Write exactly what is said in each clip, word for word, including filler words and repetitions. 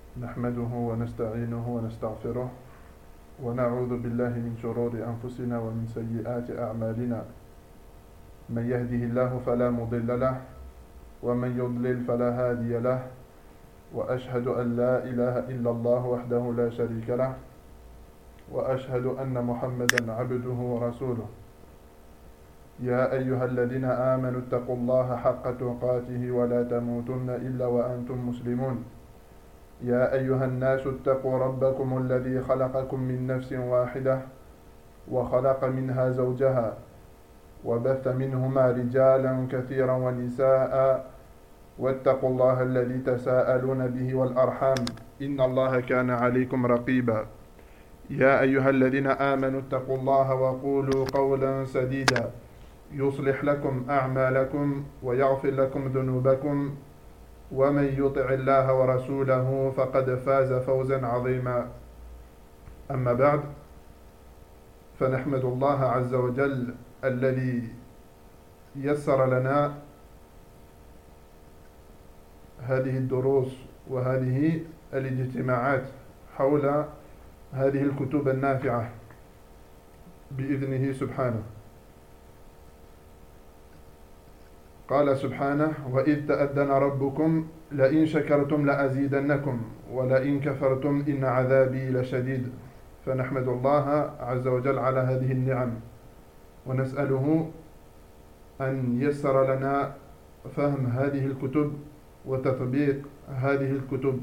نحمده ونستعينه ونستغفره ونعوذ بالله من شرور أنفسنا ومن سيئات أعمالنا من يهده الله فلا مضل له ومن يضلل فلا هادي له وأشهد أن لا إله إلا الله وحده لا شريك له وأشهد أن محمدا عبده ورسوله يا أيها الذين آمنوا اتقوا الله حق تقاته ولا تموتن إلا وأنتم مسلمون يا أيها الناس اتقوا ربكم الذي خلقكم من نفس واحدة وخلق منها زوجها وبث منهما رجالا كثيرا ونساء واتقوا الله الذي تساءلون به والأرحام إن الله كان عليكم رقيبا يا أيها الذين آمنوا اتقوا الله وقولوا قولا سديدا يصلح لكم أعمالكم ويغفر لكم ذنوبكم ومن يطع الله ورسوله فقد فاز فوزا عظيما أما بعد فنحمد الله عز وجل الذي يسر لنا هذه الدروس وهذه الاجتماعات حول هذه الكتب النافعة بإذنه سبحانه. قال سبحانه وإذ تأذن ربكم لئن شكرتم لأزيدنكم ولئن كفرتم إن عذابي لشديد. فنحمد الله عز وجل على هذه النعم ونسأله أن يسر لنا فهم هذه الكتب وتطبيق هذه الكتب.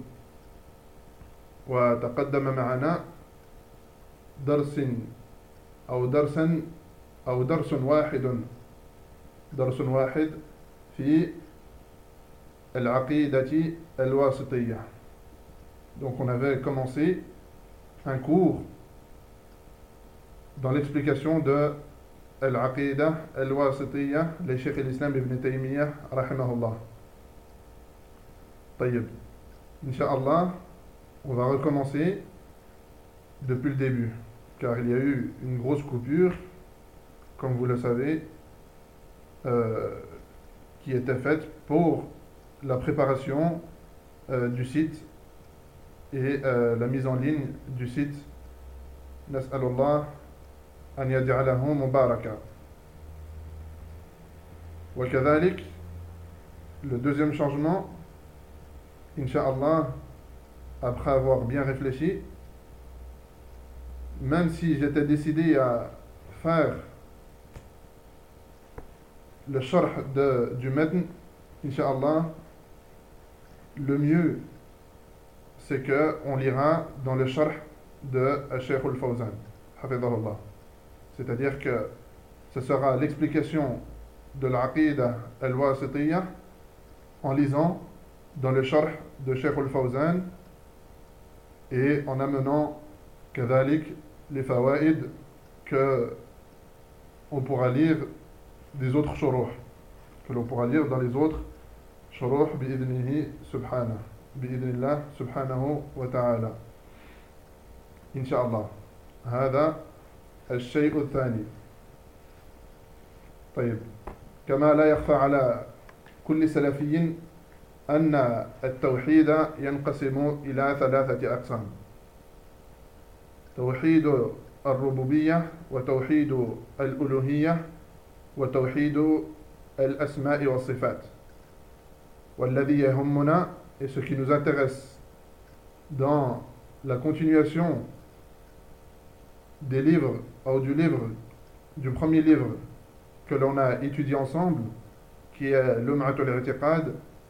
وتقدم معنا درس أو درسا أو درس واحد درس واحد في العقيدة الواسطية. Donc on avait commencé un cours dans l'explication de Al-Aqida Al-Wasitiyya de Cheikh al-Islam Ibn Taymiyyah rahimahullah. طيب, Inch'Allah, on va recommencer depuis le début, car il y a eu une grosse coupure, comme vous le savez, euh, qui était faite pour la préparation euh, du site et euh, la mise en ligne du site. Nas'alullah an yaj'alahu mubaraka. Wa kadhalik, le deuxième changement, Inch'Allah, après avoir bien réfléchi, même si j'étais décidé à faire le sharh de, du matn, Inch'Allah, le mieux c'est qu'on lira dans le sharh de Cheikh al-Fawzan, hafidhahullah. C'est-à-dire que ce sera l'explication de l'Aqida al-Wasitiyya en lisant dans le sharh de Cheikh al-Fawzan et en amenant kadhalik les fawaïd que on pourra lire des autres shuruh, que l'on pourra lire dans les autres shuruh bi'idnihi subhanahu, bi'idnillah subhanahu wa ta'ala. Inch'Allah. هذا الشيء الثاني. طيب, كما لا يخفى على كل سلفي أن التوحيد ينقسم إلى ثلاثة أقسام: توحيد الربوبية وتوحيد الألوهية وتوحيد الأسماء والصفات. والذي يهمنا, et ce qui nous intéresse dans la continuation des livres ou du livre du premier livre que l'on a étudié ensemble, qui est Lum'atul I'tiqad,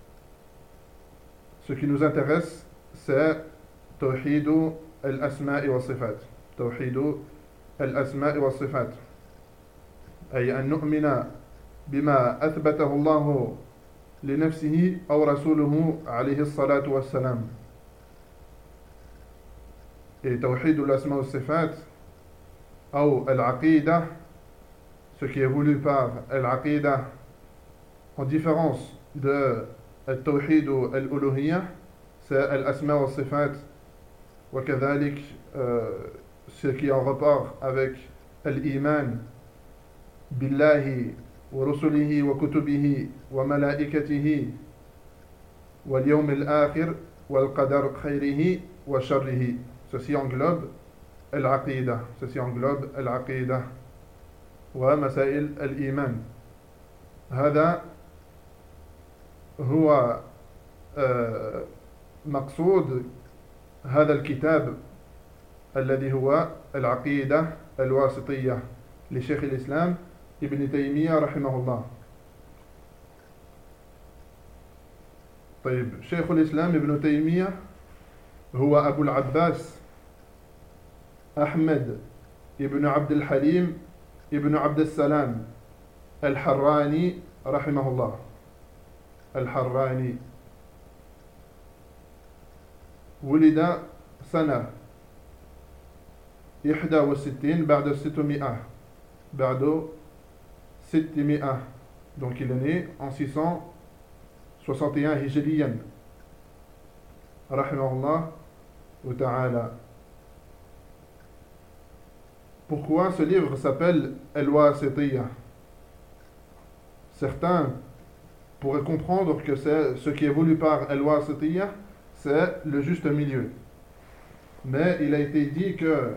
ce qui nous intéresse c'est Tawhidu al-Asma'i wa Sifat. Tawhidu al-Asma'i wa Sifat. أي أن نؤمن بما أثبته الله لنفسه أو رسوله عليه الصلاة والسلام. Et توحيد الأسماء والصفات أو العقيدة, ce qui est voulu par العقيدة en différence de التوحيد الألوهية, c'est الأسماء والصفات, وكذلك ce qui est en rapport avec الإيمان بالله ورسله وكتبه وملائكته واليوم الآخر والقدر خيره وشره. Ceci englobe العقيدة. Ceci englobe العقيدة ومسائل الإيمان. هذا هو مقصود هذا الكتاب الذي هو العقيدة الواسطية لشيخ الإسلام ابن تيمية رحمه الله. طيب، شيخ الإسلام ابن تيمية هو أبو العباس أحمد ابن عبد الحليم ابن عبد السلام الحراني رحمه الله. الحراني ولد سنة إحدى وستين بعد ستمائة بعد ستمائة. Donc il est né en six cent soixante et un hijriyan rahimahullah wa ta'ala. Pourquoi ce livre s'appelle Al-Wasitiyya? Certains pourraient comprendre que c'est ce qui est voulu par Al-Wasitiyya, c'est le juste milieu. Mais il a été dit que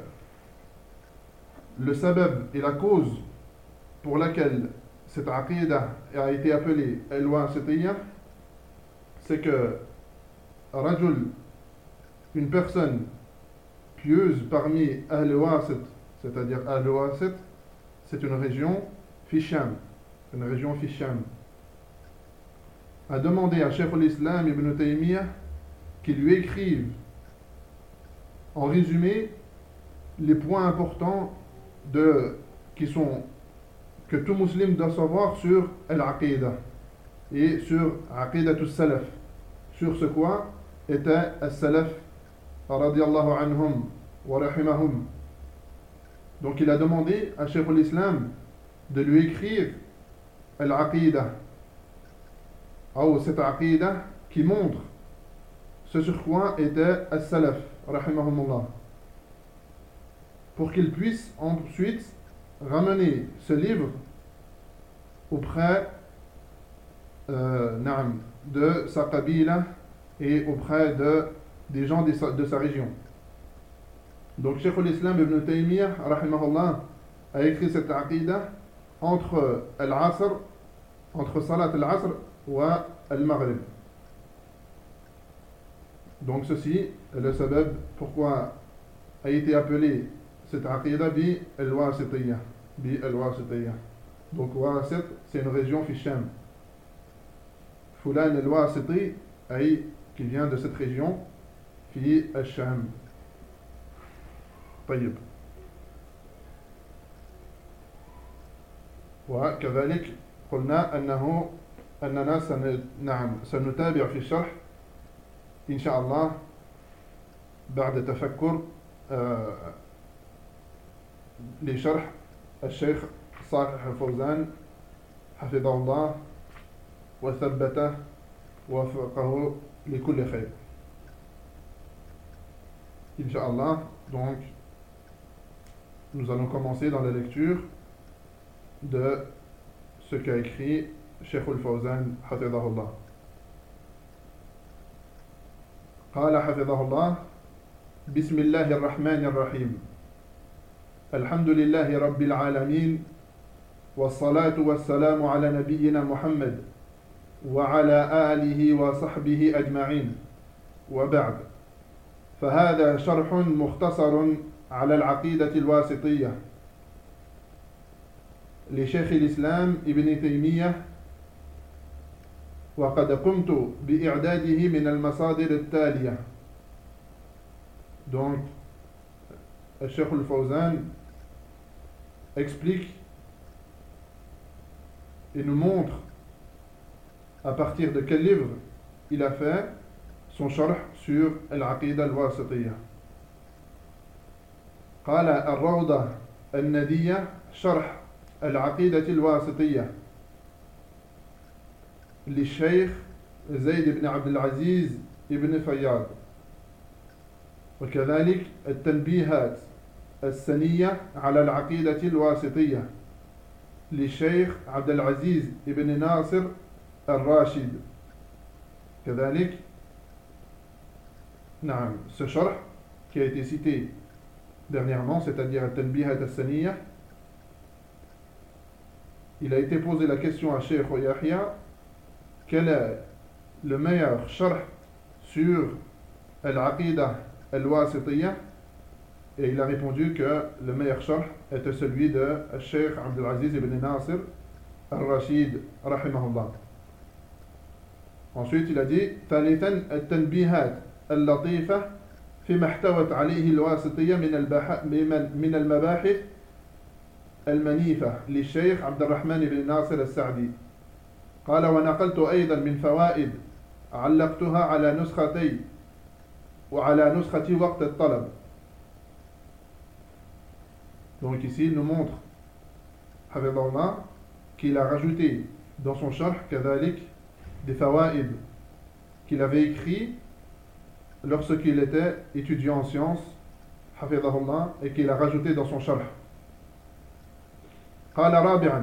le sabab et la cause pour laquelle cette aqidah a été appelée Al-Wasitiyya, c'est que Rajul, une personne pieuse parmi Al-Wasit, c'est-à-dire Al-Wasit, c'est une région Fisham, une région Fisham, a demandé à Cheikh al-Islam ibn Taymiyyah qu'il lui écrive en résumé les points importants de, qui sont, que tout musulman doit savoir sur Al-Aqidah et sur Aqidatul Salaf, sur ce quoi était Al-Salaf radiyallahu anhum wa rahimahum. Donc il a demandé à Cheikh al-Islam de lui écrire Al-Aqidah, ou cette Aqidah qui montre ce sur quoi était Al-Salaf rahimahumullah, pour qu'il puisse ensuite ramener ce livre auprès euh, de sa qabila et auprès de, des gens de sa, de sa région. Donc Cheikh al-Islam ibn Taymiyyah rahimahullah a écrit cette aqidah entre al-Asr, entre Salat al-Asr ou al-Maghrib. Donc ceci est le sabab pourquoi a été appelé cette aqidah bi al-Wasitiyya, bi al-Wasitiyya. Donc Wasit, c'est une région fi Sham. Fulan al-Wasiti, ay, qui vient de cette région fi al-Sham. طيب. وكذلك قلنا أنه أننا سن... نعم سنتابع في الشرح إن شاء الله بعد تفكر آه... لشرح الشيخ صالح الفوزان حفظه الله وثبته ووفقه لكل خير إن شاء الله. Donc nous allons commencer dans la lecture de ce qu'a écrit Cheikh al-Fawzan hafidhahullah. قال حفظه الله: بسم الله الرحمن الرحيم الحمد لله رب العالمين والصلاة والسلام على نبينا محمد وعلى آله وصحبه أجمعين وبعد، فهذا شرح مختصر على العقيدة الواسطية لشيخ الإسلام ابن تيمية، وقد قمت بإعداده من المصادر التالية. Donc, Cheikh al-Fawzan explique et nous montre à partir de quel livre il a fait son sharh sur al-Aqidah al-Wasitiyya. قال: الروضة الندية شرح العقيدة الواسطية للشيخ زيد بن عبد العزيز ابن فياض، وكذلك التنبيهات السنية على العقيدة الواسطية للشيخ عبد العزيز ابن ناصر الراشد، كذلك Naam, ce sharh qui a été cité dernièrement, c'est-à-dire Al-Tanbihat Al-Saniyah, il a été posé la question à Cheikh Yahya, quel est le meilleur sharh sur Al-Aqidah Al-Wasitiyah, et il a répondu que le meilleur sharh était celui de Cheikh Abdelaziz ibn Nasir Al-Rashid rahimahullah. Ensuite, il a dit ثالثا التنبيهات اللطيفة فيما احتوت عليه الواسطية من البح... من المباحث المنيفة للشيخ عبد الرحمن بن ناصر السعدي. قال ونقلت أيضا من فوائد علقتها على نسختي وعلى نسختي وقت الطلب. Donc ici, il nous montre Hafidhahullah qu'il a rajouté dans son sharh كذلك des fawaïd qu'il avait écrit lorsqu'il était étudiant en sciences, Hafidhahullah, et qu'il a rajouté dans son sharh. قال رابعا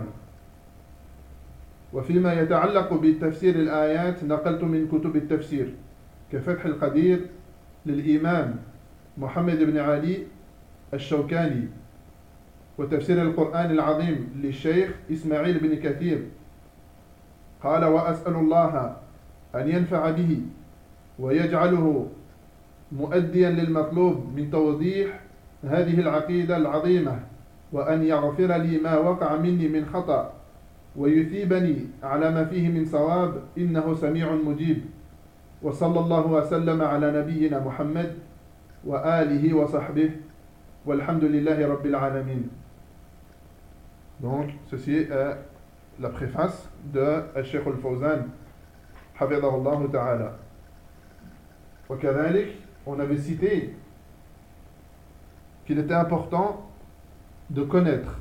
وفيما يتعلق بالتفسير الآيات نقلت من كتب التفسير كفتح القدير للإمام محمد بن علي الشوكاني وتفسير القرآن العظيم للشيخ إسماعيل بن كثير. قال وأسأل الله أن ينفع به ويجعله مؤديا للمطلوب من توضيح هذه العقيدة العظيمة وأن يغفر لي ما وقع مني من خطأ ويثيبني على ما فيه من صواب إنه سميع مجيب. وصلى الله وسلم على نبينا محمد وآله وصحبه والحمد لله رب العالمين. Donc, ceci est la préface de Cheikh Al-Fawzan, Hafidhahullah Ta'ala. وكذلك, on avait cité qu'il était important de connaître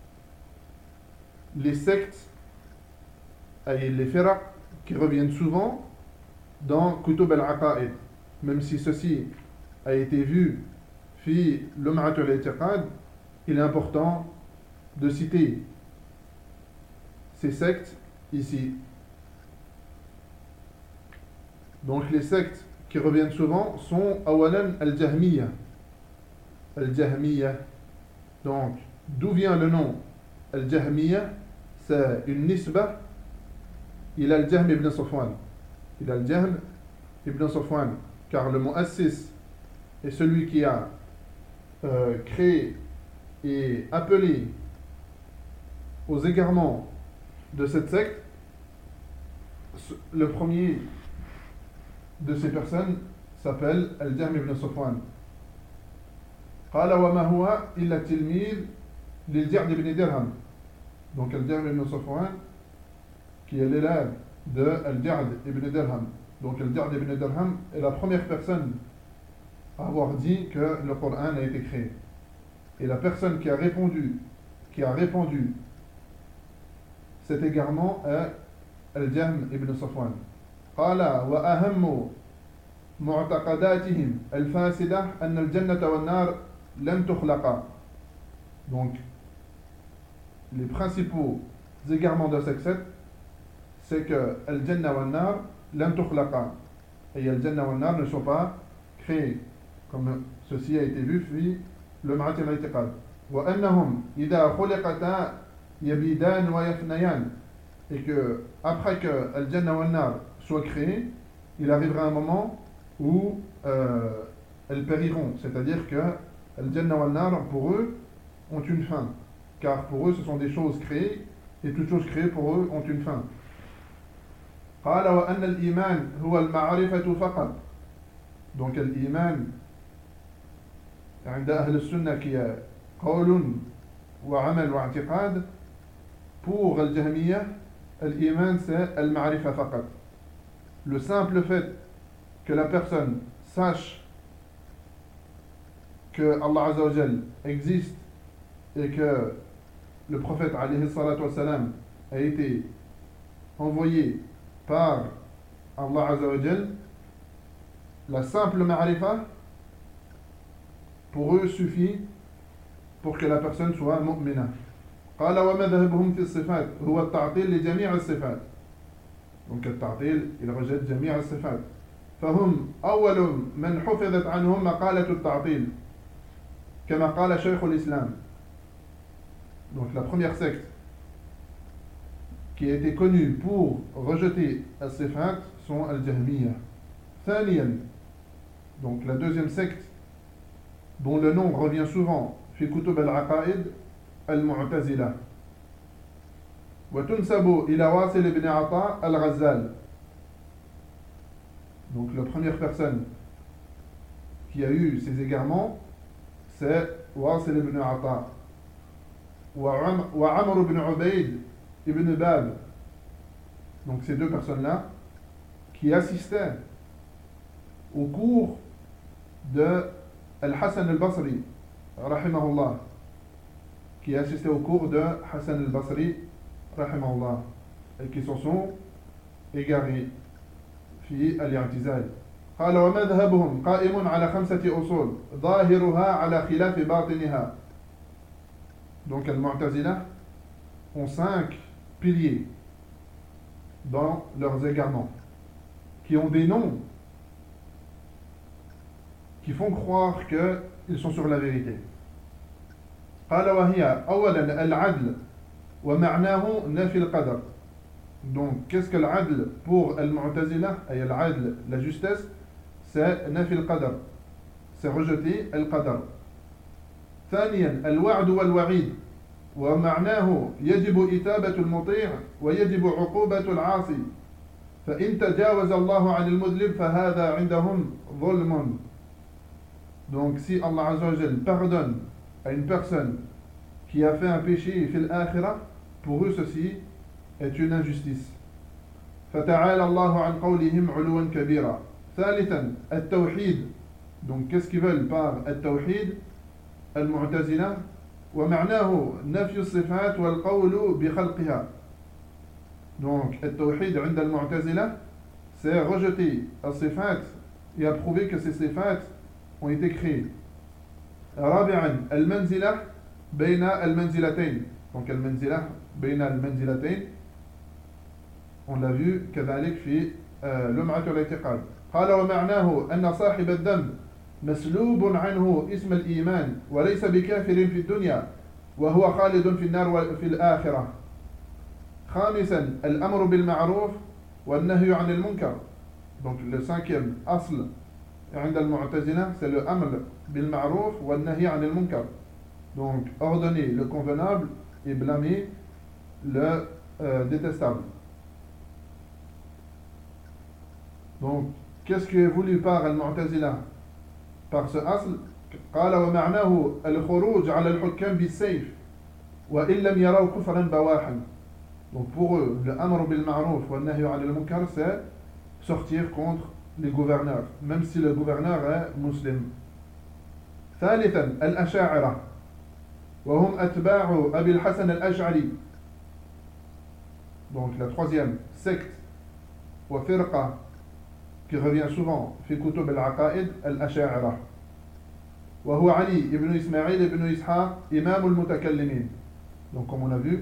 les sectes et les firaq qui reviennent souvent dans Kutub al-Aqa'id, même si ceci a été vu fi Lum'at al-I'tiqad, il est important de citer ces sectes ici. Donc les sectes qui reviennent souvent sont awalan al-Jahmiyyah. Al-Jahmiyyah. Donc, d'où vient le nom Al-Jahmiyyah? C'est une nisba. Il a Al-Jahm ibn Safwan. Il a Al-Jahm ibn Safwan. Car le mu'assis est celui qui a euh, créé et appelé aux égarements de cette secte. Le premier de ces personnes s'appelle Al-Jahm ibn Safwan. قال وما هو إلا تلميذ للجعد بن درهم. Donc Al-Jahm ibn Safwan qui est l'élève de Al-Ja'd ibn Dirham. Donc Al-Ja'd ibn Dirham est la première personne à avoir dit que le Coran a été créé. Et la personne qui a répondu, qui a répondu cet égarement est Al-Jahm ibn Safwan. قال وأهم معتقداتهم الفاسدة أن الجنة والنار لم تخلقا. Donc les principaux égarements de cette secte, c'est que Al-Jannah wa Nar lam tukhlaqa, et Al-Jannah wa Nar ne sont pas créés, comme ceci a été vu fi le Ma'at al-I'tiqad. Wa annahum idha khuliqata yabidan wa yafnayan, et que après que Al-Jannah wa Nar soit créé, il arrivera un moment où euh, elles périront, c'est-à-dire que Al-Jannah wa Nar pour eux ont une fin, car pour eux ce sont des choses créées, et toutes choses créées pour eux ont une fin. قال وأن الإيمان هو المعرفة فقط. Donc الإيمان عند أهل السنة qui est قول وعمل واعتقاد. Pour الجهمية الإيمان c'est المعرفة فقط. Le simple fait que la personne sache que Allah Azza wa Jal existe et que le prophète alayhi salatu wa salam a été envoyé par Allah Azza wa Jal, la simple ma'rifa pour eux suffit pour que la personne soit mu'mina. قال ومذهبهم في الصفات هو التعطيل لجميع الصفات. Donc le ta'til, il rejette جميع الصفات. فهم أول من حفظت عنهم مقالة التعطيل كما قال شيخ الإسلام. Donc la première secte qui a été connue pour rejeter as-sifat sont al-Jahmiyya. ثانيا, donc la deuxième secte dont le nom revient souvent في كتب العقائد المعتزلة وتنسب إلى واصل بن عطاء الغزال. Donc la première personne qui a eu ces égarements, c'est Wasil ibn Ata wa Amr ibn Ubayd ibn Bab. Donc ces deux personnes-là qui assistaient au cours de Al-Hassan al-Basri, rahimahullah, qui assistaient au cours de Hassan al-Basri, rahimahullah, et qui se sont égarés في الاعتزال. قال ومذهبهم قائم على خمسة أصول ظاهرها على خلاف باطنها. Donc al-Mu'tazila ont cinq piliers dans leurs égarements qui ont des noms qui font croire qu'ils sont sur la vérité. قال وهي أولا العدل ومعناه نفي القدر. Donc, qu'est-ce que l'adl pour al-Mu'tazila? Et l'adl, la justesse, c'est nafi al-qadar. C'est rejeter al-qadar. ثانيا الوعد والوعيد ومعناه يجب إتابة المطيع ويجب عقوبة العاصي فإن تجاوز الله عن المذنب فهذا عندهم ظلم. Donc, si Allah Azza wa Jal pardonne à une personne qui a fait un péché fil akhirah, pour eux ceci est une injustice. فتعالى الله عن قولهم علوا كبيرا. ثالثا التوحيد. Donc qu'est-ce qu'ils veulent par التوحيد المعتزلة ومعناه نفي الصفات والقول بخلقها. Donc التوحيد عند المعتزلة c'est rejeter الصفات et approuver que ces صفات ont été créées. رابعا المنزلة بين المنزلتين. Donc المنزلة بين المنزلتين on l'a vu كذلك في لمعة الاعتقاد. قال ومعناه أن صاحب الذنب مسلوب عنه اسم الإيمان وليس بكافر في الدنيا وهو خالد في النار في الآخرة. خامسا الأمر بالمعروف والنهي عن المنكر. Donc le cinquième أصل عند المعتزلة c'est le أمر بالمعروف والنهي عن المنكر. Donc ordonner le convenable et blâmer le euh, détestable. Donc, qu'est-ce qui est voulu par al-Mu'tazila? Par ce asl, قال ومعناه الخروج على الحكام بالسيف وإن لم يروا كفرا بواحا. Donc pour eux, le amr bil ma'ruf wa nahy 'anil munkar, c'est sortir contre les gouverneurs, même si le gouverneur est musulman. ثالثا الأشاعرة وهم أتباع أبي الحسن الأشعري. Donc la troisième secte wa firqa qui revient souvent في كتب العقائد الأشاعرة وهو علي ibn Ismaïl ibn Ishaq imam المتكلمين. Donc comme on a vu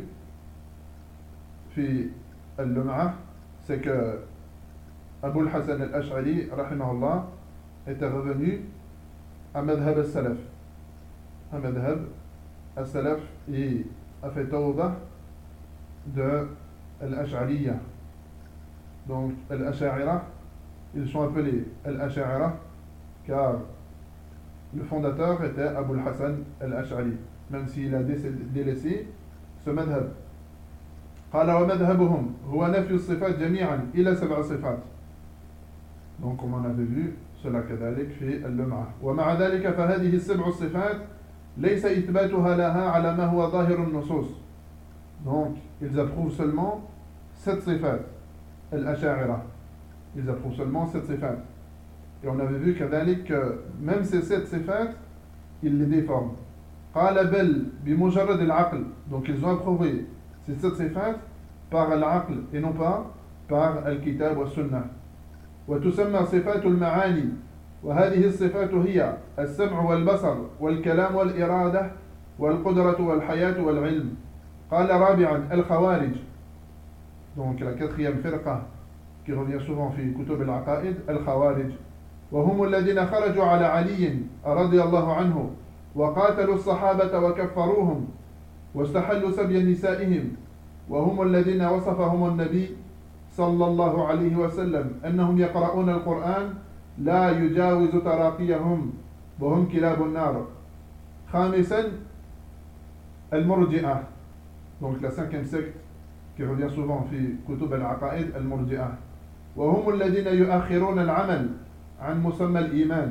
في اللمعة, c'est que Abu al-Hassan al-Ash'ari rahimahullah était revenu à madhab al-salaf, à madhab al-salaf, et a fait tawbah de al-Ash'ariyya. Donc al-Ash'arira, ils sont appelés al-Ash'arira car le fondateur était Abu al-Hassan al-Ash'ari, même s'il a délaissé ce madhab. قال ومذهبهم هو نفي الصفات جميعا إلى سبع صفات. Donc comme on avait vu cela كذلك في اللمعة. ومع ذلك فهذه السبع الصفات ليس إثباتها لها على ما هو ظاهر النصوص. Donc ils approuvent seulement sept صفات الأشاعرة. Ils approuvent seulement sept صفات. Et on avait vu كذلك que même ces sept صفات ils les déforment. قال بل بمجرد العقل. Donc ils ont approuvé ces sept صفات par العقل et non pas par الكتاب والسنة. وتسمى صفات المعاني وهذه الصفات هي السمع والبصر والكلام والإرادة والقدرة والحياة والعلم. قال رابعا الخوارج. Donc la quatrième firqa qui revient souvent في كتب العقائد الخوارج وهم الذين خرجوا على علي رضي الله عنه وقاتلوا الصحابة وكفروهم واستحلوا سبي نسائهم وهم الذين وصفهم النبي صلى الله عليه وسلم أنهم يقرؤون القرآن لا يجاوز تراقيهم وهم كلاب النار. خامسا المرجئة, donc la cinquième secte qui revient souvent في كتب العقائد المرجئة وهم الذين يؤخرون العمل عن مسمى الإيمان,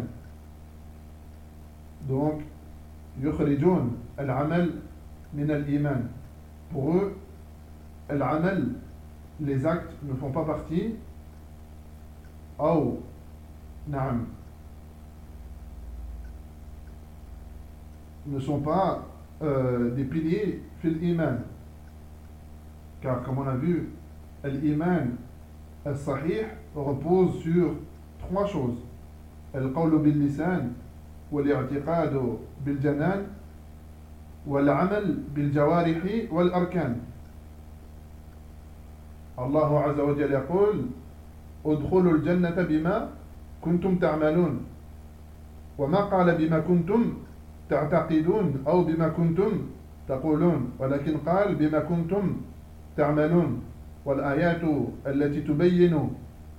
donc يخرجون العمل من الإيمان. Pour eux, العمل, les actes ne font pas partie أو نعم ne sont pas euh, des piliers في الإيمان, car comme on a vu, l'Iman al-Sahih repose sur trois choses: القول باللسان والاعتقاد بالجنان والعمل بالجوارح والأركان. الله عز وجل يقول ادخلوا الجنة بما كنتم تعملون, وما قال بما كنتم تعتقدون أو بما كنتم تقولون, ولكن قال بما كنتم تعملون. والآيات التي تبين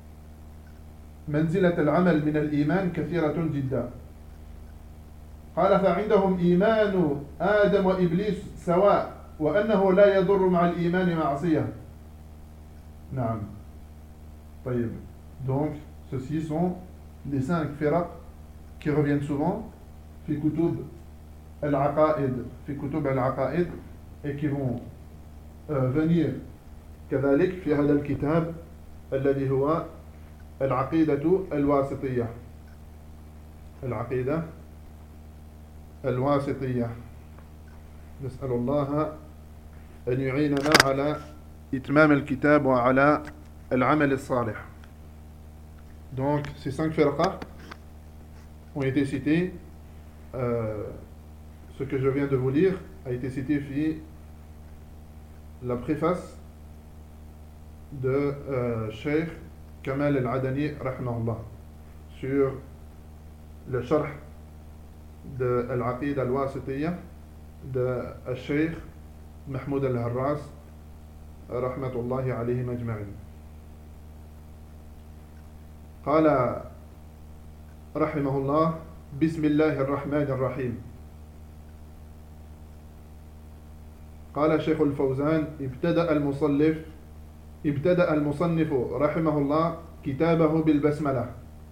منزلة العمل من الإيمان كثيرة جدا. قال فعندهم إيمان آدم وإبليس سواء وأنه لا يضر مع الإيمان معصية. نعم. طيب. Donc, ceux-ci sont les cinq firaq qui reviennent souvent في كتب العقائد في كتب العقائد et qui vont euh, venir كذلك في هذا الكتاب الذي هو العقيدة الواسطية. العقيدة الواسطية. نسأل الله أن يعيننا على إتمام الكتاب وعلى العمل الصالح. Donc ces cinq firqa ont été cités. Euh, ce que je viens de vous lire a été cité في la préface de euh, Cheikh Kamal al-Adani rahimahullah sur le sharh de al-Aqida al-Wasitiyya de Cheikh Mahmoud al-Harras rahmatullahi alayhim ajma'in. قال رحمه الله بسم الله الرحمن الرحيم. قال شيخ الفوزان ابتدأ المصنف ابتدأ المصنف رحمه الله كتابه بالبسملة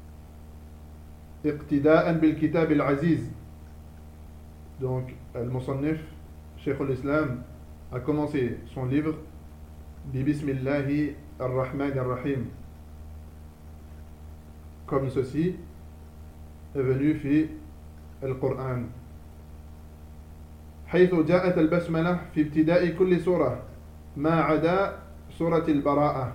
اقتداء بالكتاب العزيز. Donc المصنف شيخ الإسلام a commencé son livre ببسم الله الرحمن الرحيم, comme ceci est venu في القرآن, حيث جاءت البسملة في ابتداء كل سورة ما عدا سورة البراءة.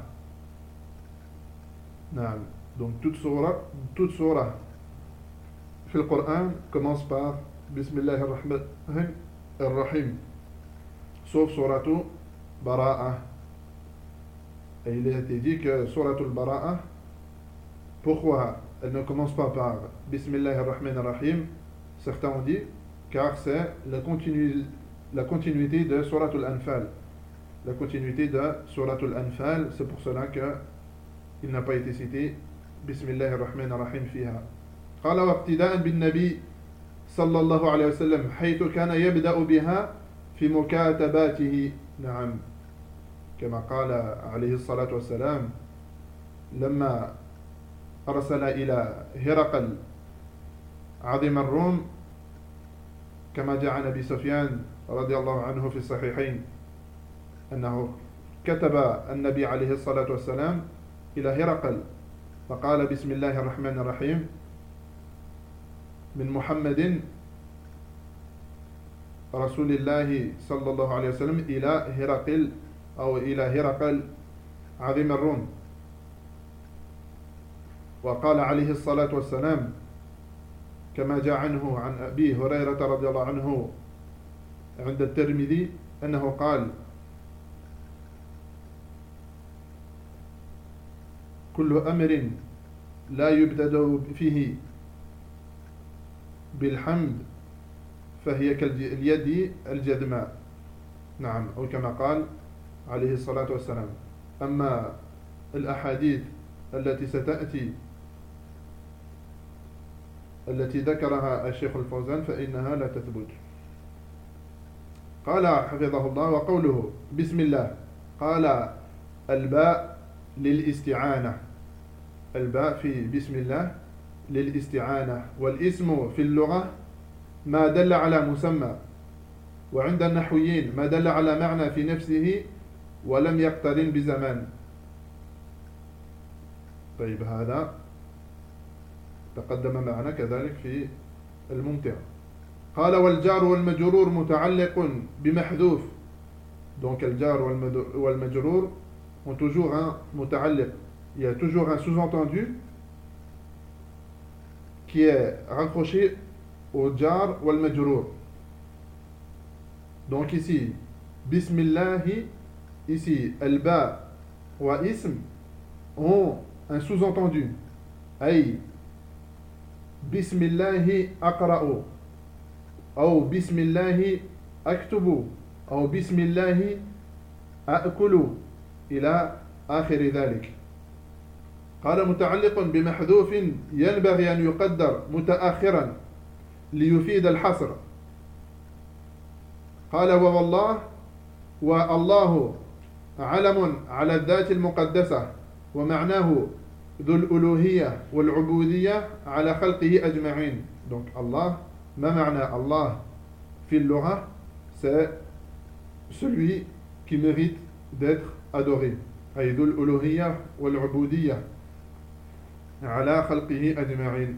نعم. Donc toute سورة toute سورة في القرآن commence par بسم الله الرحمن الرحيم, sauf سورة براءة. Et il a été dit que سورة البراءة, pourquoi elle ne commence pas par Bismillah ar-Rahman ar-Rahim? Certains ont dit car c'est la, continu, la continuité de Surat al-Anfal. La continuité de Surat al-Anfal, c'est pour cela qu'il n'a pas été cité Bismillah ar-Rahman ar-Rahim fiha. قال وابتداء بالنبي صلى الله عليه وسلم حيث كان يبدأ بها في مكاتباته. نعم. كما قال عليه الصلاة والسلام لما أرسل إلى هرقل عظيم الروم, كما جاء عن أبي سفيان رضي الله عنه في الصحيحين أنه كتب النبي عليه الصلاة والسلام إلى هرقل فقال بسم الله الرحمن الرحيم من محمد رسول الله صلى الله عليه وسلم إلى هرقل أو إلى هرقل عظيم الروم. وقال عليه الصلاة والسلام كما جاء عنه عن أبي هريرة رضي الله عنه عند الترمذي أنه قال كل أمر لا يبتدأ فيه بالحمد فهي كاليد الجذماء. نعم، أو كما قال عليه الصلاة والسلام. أما الأحاديث التي ستأتي التي ذكرها الشيخ الفوزان فإنها لا تثبت. قال حفظه الله: وقوله بسم الله، قال الباء للاستعانة، الباء في بسم الله للاستعانة، والاسم في اللغة ما دل على مسمى، وعند النحويين ما دل على معنى في نفسه ولم يقترن بزمان. طيب، هذا تقدم معنا كذلك في الممتع. قال: والجار والمجرور متعلق بمحذوف. Donc le jar ou le majrour ont toujours un muta'alliq. Il y a toujours un sous-entendu qui est raccroché au jar ou al majrour. Donc ici, bismillahi, ici, al-ba wa ism ont un sous-entendu. Aïe, bismillahi aqra'u, ou bismillahi aktubu, ou bismillahi a'kulu, إلى آخر ذلك. قال: متعلق بمحذوف ينبغي أن يقدر متأخرا ليفيد الحصر. قال: والله، والله علم على الذات المقدسة، ومعناه ذو الألوهية والعبودية على خلقه أجمعين. Donc Allah, ما معنى Allah في اللغة? C'est celui qui mérite d'être adoré. أي ذو الألوهية والعبودية على خلقه أجمعين.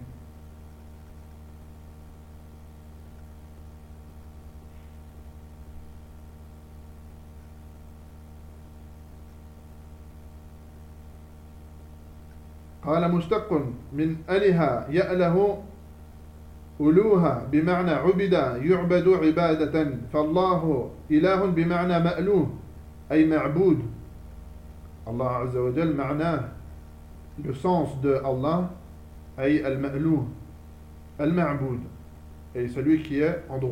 قال: مشتق من أله يأله ألوها بمعنى عبد يعبد عبادة، فالله إله بمعنى مألوه أي معبود. Allah Azza wa Jal معناه, le sens de Allah أي المألوه, المعبود, et celui qui est en droit.